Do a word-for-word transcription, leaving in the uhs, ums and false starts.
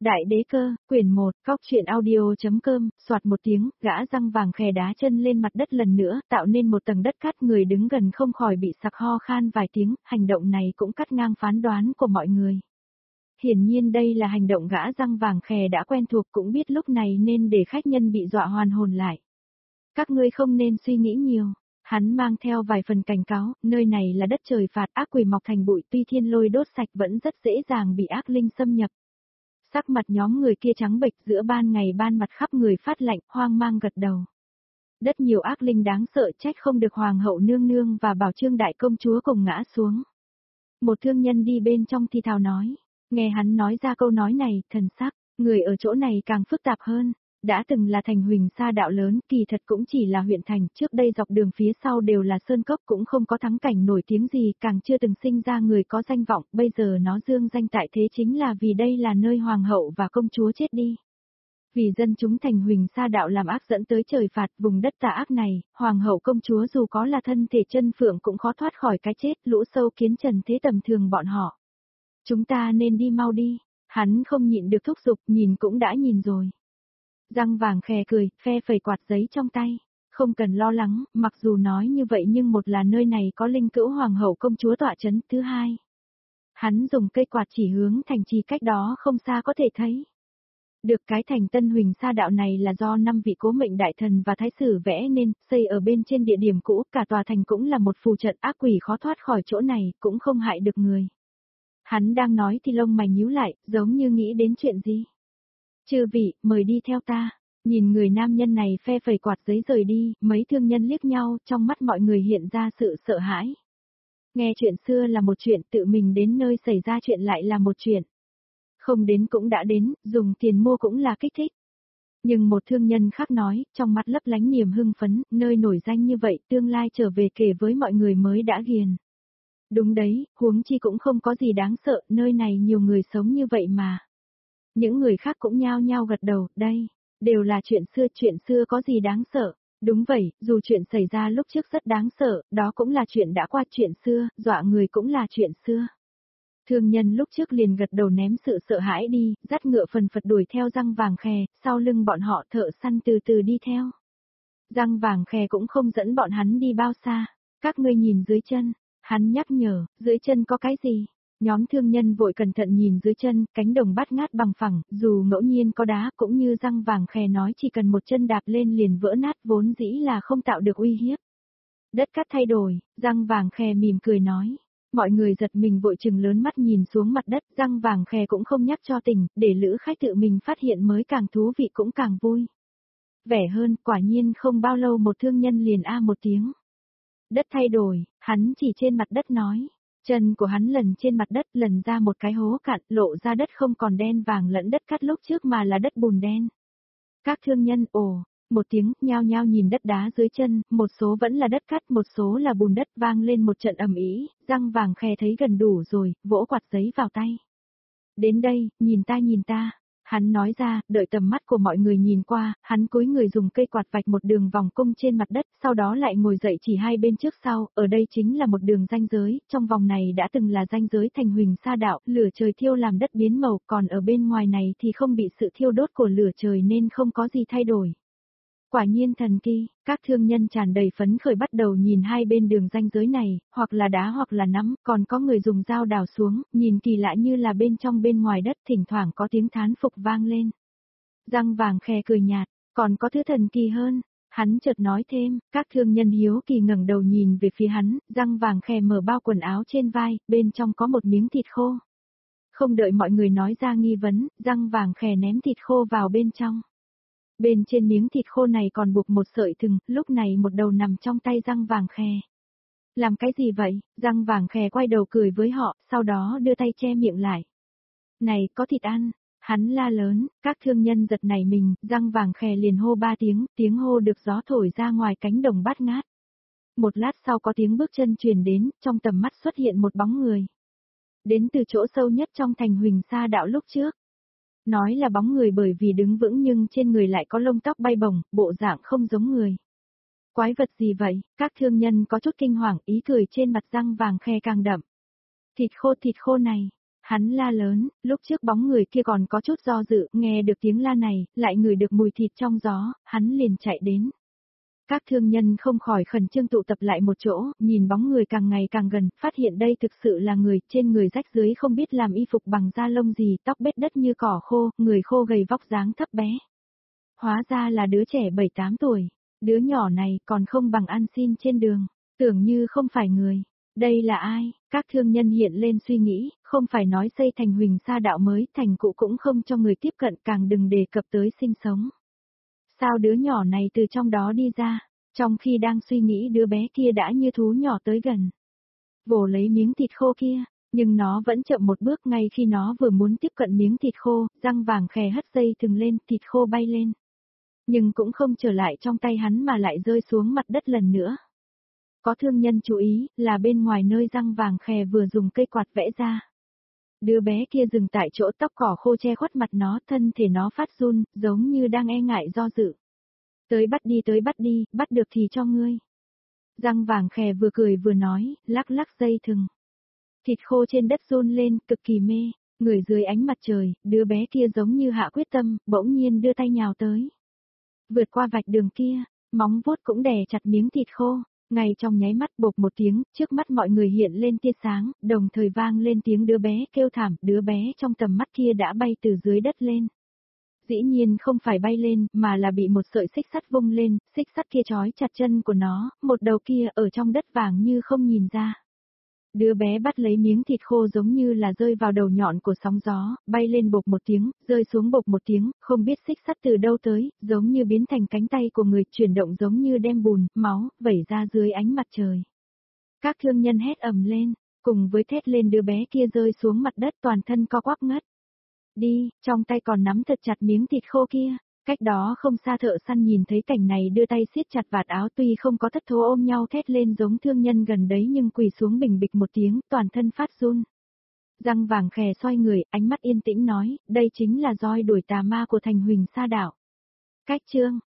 Đại đế cơ, quyển một, cóc truyện audio.com, soạt một tiếng, gã răng vàng khè đá chân lên mặt đất lần nữa, tạo nên một tầng đất cát, người đứng gần không khỏi bị sặc ho khan vài tiếng, hành động này cũng cắt ngang phán đoán của mọi người. Hiển nhiên đây là hành động gã răng vàng khè đã quen thuộc, cũng biết lúc này nên để khách nhân bị dọa hoàn hồn lại. Các ngươi không nên suy nghĩ nhiều. Hắn mang theo vài phần cảnh cáo, nơi này là đất trời phạt, ác quỷ mọc thành bụi, tuy thiên lôi đốt sạch vẫn rất dễ dàng bị ác linh xâm nhập. Sắc mặt nhóm người kia trắng bệch, giữa ban ngày ban mặt khắp người phát lạnh, hoang mang gật đầu. Đất nhiều ác linh đáng sợ, trách không được hoàng hậu nương nương và bảo trương đại công chúa cùng ngã xuống. Một thương nhân đi bên trong thì thào nói, nghe hắn nói ra câu nói này, thần sắc, người ở chỗ này càng phức tạp hơn. Đã từng là thành Huỳnh Sa đạo lớn, kỳ thật cũng chỉ là huyện thành, trước đây dọc đường phía sau đều là sơn cốc, cũng không có thắng cảnh nổi tiếng gì, càng chưa từng sinh ra người có danh vọng, bây giờ nó dương danh tại thế chính là vì đây là nơi hoàng hậu và công chúa chết đi. Vì dân chúng thành Huỳnh Sa đạo làm ác dẫn tới trời phạt, vùng đất tà ác này, hoàng hậu công chúa dù có là thân thể chân phượng cũng khó thoát khỏi cái chết, lũ sâu kiến trần thế tầm thường bọn họ. Chúng ta nên đi mau đi, hắn không nhịn được thúc giục, nhìn cũng đã nhìn rồi. Răng vàng khè cười, phe phẩy quạt giấy trong tay. Không cần lo lắng, mặc dù nói như vậy nhưng một là nơi này có linh cữu hoàng hậu công chúa tọa chấn, thứ hai. Hắn dùng cây quạt chỉ hướng thành trì cách đó không xa có thể thấy. Được cái thành Tân Huỳnh Sa đạo này là do năm vị cố mệnh đại thần và thái sử vẽ nên, xây ở bên trên địa điểm cũ, cả tòa thành cũng là một phù trận, ác quỷ khó thoát khỏi chỗ này, cũng không hại được người. Hắn đang nói thì lông mày nhíu lại, giống như nghĩ đến chuyện gì. Chư vị, mời đi theo ta. Nhìn người nam nhân này phe phẩy quạt giấy rời đi, mấy thương nhân liếc nhau, trong mắt mọi người hiện ra sự sợ hãi. Nghe chuyện xưa là một chuyện, tự mình đến nơi xảy ra chuyện lại là một chuyện. Không đến cũng đã đến, dùng tiền mua cũng là kích thích. Nhưng một thương nhân khác nói, trong mắt lấp lánh niềm hưng phấn, nơi nổi danh như vậy, tương lai trở về kể với mọi người mới đã ghiền. Đúng đấy, huống chi cũng không có gì đáng sợ, nơi này nhiều người sống như vậy mà. Những người khác cũng nhao nhao gật đầu, đây, đều là chuyện xưa, chuyện xưa có gì đáng sợ. Đúng vậy, dù chuyện xảy ra lúc trước rất đáng sợ, đó cũng là chuyện đã qua, chuyện xưa, dọa người cũng là chuyện xưa. Thương nhân lúc trước liền gật đầu ném sự sợ hãi đi, dắt ngựa phần phật đuổi theo răng vàng khè, sau lưng bọn họ thợ săn từ từ đi theo. Răng vàng khè cũng không dẫn bọn hắn đi bao xa, các ngươi nhìn dưới chân, hắn nhắc nhở, dưới chân có cái gì? Nhóm thương nhân vội cẩn thận nhìn dưới chân, cánh đồng bát ngát bằng phẳng, dù ngẫu nhiên có đá, cũng như răng vàng khè nói chỉ cần một chân đạp lên liền vỡ nát, vốn dĩ là không tạo được uy hiếp. Đất cát thay đổi, răng vàng khè mỉm cười nói. Mọi người giật mình vội chừng lớn mắt nhìn xuống mặt đất, răng vàng khè cũng không nhắc cho tình, để lữ khách tự mình phát hiện mới càng thú vị cũng càng vui. Vẻ hơn, quả nhiên không bao lâu một thương nhân liền a một tiếng. Đất thay đổi, hắn chỉ trên mặt đất nói. Chân của hắn lần trên mặt đất, lần ra một cái hố cạn, lộ ra đất không còn đen vàng lẫn đất cát lúc trước mà là đất bùn đen. Các thương nhân, ồ, một tiếng, nhao nhao nhìn đất đá dưới chân, một số vẫn là đất cát, một số là bùn đất, vang lên một trận ầm ĩ, răng vàng khè thấy gần đủ rồi, vỗ quạt giấy vào tay. Đến đây, nhìn ta nhìn ta. Hắn nói ra, đợi tầm mắt của mọi người nhìn qua, hắn cúi người dùng cây quạt vạch một đường vòng cung trên mặt đất, sau đó lại ngồi dậy chỉ hai bên trước sau, ở đây chính là một đường ranh giới, trong vòng này đã từng là ranh giới thành Huỳnh Sa đạo, lửa trời thiêu làm đất biến màu, còn ở bên ngoài này thì không bị sự thiêu đốt của lửa trời nên không có gì thay đổi. Quả nhiên thần kỳ, các thương nhân tràn đầy phấn khởi bắt đầu nhìn hai bên đường ranh giới này, hoặc là đá hoặc là nắm, còn có người dùng dao đào xuống, nhìn kỳ lạ như là bên trong bên ngoài đất, thỉnh thoảng có tiếng thán phục vang lên. Răng vàng khè cười nhạt, còn có thứ thần kỳ hơn, hắn chợt nói thêm, các thương nhân hiếu kỳ ngẩng đầu nhìn về phía hắn, răng vàng khè mở bao quần áo trên vai, bên trong có một miếng thịt khô. Không đợi mọi người nói ra nghi vấn, răng vàng khè ném thịt khô vào bên trong. Bên trên miếng thịt khô này còn buộc một sợi thừng, lúc này một đầu nằm trong tay răng vàng khè. Làm cái gì vậy? Răng vàng khè quay đầu cười với họ, sau đó đưa tay che miệng lại. Này, có thịt ăn. Hắn la lớn, các thương nhân giật nảy mình, răng vàng khè liền hô ba tiếng, tiếng hô được gió thổi ra ngoài cánh đồng bát ngát. Một lát sau có tiếng bước chân truyền đến, trong tầm mắt xuất hiện một bóng người. Đến từ chỗ sâu nhất trong thành Huỳnh Sa đạo lúc trước. Nói là bóng người bởi vì đứng vững nhưng trên người lại có lông tóc bay bổng, bộ dạng không giống người. Quái vật gì vậy? Các thương nhân có chút kinh hoàng, ý cười trên mặt răng vàng khè càng đậm. Thịt khô thịt khô này. Hắn la lớn, lúc trước bóng người kia còn có chút do dự, nghe được tiếng la này, lại ngửi được mùi thịt trong gió, hắn liền chạy đến. Các thương nhân không khỏi khẩn trương tụ tập lại một chỗ, nhìn bóng người càng ngày càng gần, phát hiện đây thực sự là người, trên người rách dưới không biết làm y phục bằng da lông gì, tóc bết đất như cỏ khô, người khô gầy vóc dáng thấp bé. Hóa ra là đứa trẻ bảy tám tuổi, đứa nhỏ này còn không bằng ăn xin trên đường, tưởng như không phải người. Đây là ai? Các thương nhân hiện lên suy nghĩ, không phải nói xây thành Huỳnh Sa đạo mới, thành cụ cũng không cho người tiếp cận, càng đừng đề cập tới sinh sống. Sao đứa nhỏ này từ trong đó đi ra? Trong khi đang suy nghĩ đứa bé kia đã như thú nhỏ tới gần. Vồ lấy miếng thịt khô kia, nhưng nó vẫn chậm một bước, ngay khi nó vừa muốn tiếp cận miếng thịt khô, răng vàng khè hất dây thừng lên, thịt khô bay lên. Nhưng cũng không trở lại trong tay hắn mà lại rơi xuống mặt đất lần nữa. Có thương nhân chú ý, là bên ngoài nơi răng vàng khè vừa dùng cây quạt vẽ ra. Đứa bé kia dừng tại chỗ, tóc cỏ khô che khuất mặt nó, thân thể nó phát run, giống như đang e ngại do dự. Tới bắt đi, tới bắt đi, bắt được thì cho ngươi. Răng vàng khè vừa cười vừa nói, lắc lắc dây thừng. Thịt khô trên đất run lên, cực kỳ mê, người dưới ánh mặt trời, đứa bé kia giống như hạ quyết tâm, bỗng nhiên đưa tay nhào tới. Vượt qua vạch đường kia, móng vuốt cũng đè chặt miếng thịt khô. Ngay trong nháy mắt bột một tiếng, trước mắt mọi người hiện lên tia sáng, đồng thời vang lên tiếng đứa bé kêu thảm, đứa bé trong tầm mắt kia đã bay từ dưới đất lên. Dĩ nhiên không phải bay lên, mà là bị một sợi xích sắt vung lên, xích sắt kia trói chặt chân của nó, một đầu kia ở trong đất vàng như không nhìn ra. Đứa bé bắt lấy miếng thịt khô giống như là rơi vào đầu nhọn của sóng gió, bay lên bột một tiếng, rơi xuống bột một tiếng, không biết xích sắt từ đâu tới, giống như biến thành cánh tay của người, chuyển động giống như đem bùn, máu, vẩy ra dưới ánh mặt trời. Các thương nhân hét ầm lên, cùng với thét lên đứa bé kia rơi xuống mặt đất toàn thân co quắp ngất. Đi, trong tay còn nắm thật chặt miếng thịt khô kia. Cách đó không xa thợ săn nhìn thấy cảnh này đưa tay siết chặt vạt áo, tuy không có thất thố ôm nhau thét lên giống thương nhân gần đấy nhưng quỳ xuống bình bịch một tiếng, toàn thân phát run. Răng vàng khè xoay người, ánh mắt yên tĩnh nói, đây chính là roi đuổi tà ma của thành Huỳnh Sa đạo. Cách chương